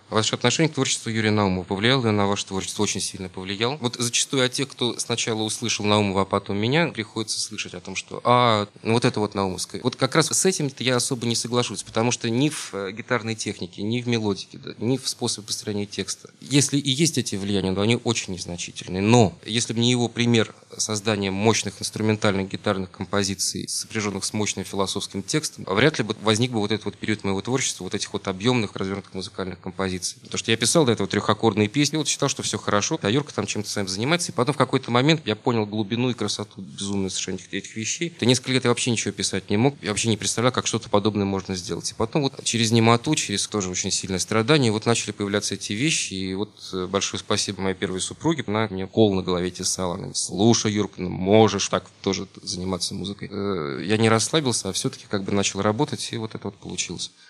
Ваше отношение к творчеству Юрия Наумова повлияло ли на ваше творчество? Очень сильно повлиял. Вот зачастую от тех, кто сначала услышал Наумова, а потом меня, приходится слышать о том, что ну вот это вот наумовское. Вот как раз с этим я особо не соглашусь, потому что ни в гитарной технике, ни в мелодике, да, ни в способе построения текста. Если и есть эти влияния, то они очень незначительные. Но если бы не его пример создания мощных инструментальных гитарных композиций, сопряженных с мощным философским текстом, вряд ли бы возник бы вот этот вот период моего творчества, вот этих вот объемных, развернутых музыкальных композиций. Потому что я писал до этого трехаккордные песни, вот считал, что все хорошо, а Юрка там чем-то своим занимается, и потом в какой-то момент я понял глубину и красоту безумную совершенно этих вещей. То несколько лет я вообще ничего писать не мог, я вообще не представлял, как что-то подобное можно сделать. И потом вот через немоту, через тоже очень сильное страдание, вот начали появляться эти вещи, и вот большое спасибо моей первой супруге, она мне кол на голове тесала, она говорит: слушай, Юрка, ну можешь так тоже заниматься музыкой. Я не расслабился, а все-таки как бы начал работать, и вот это вот получилось.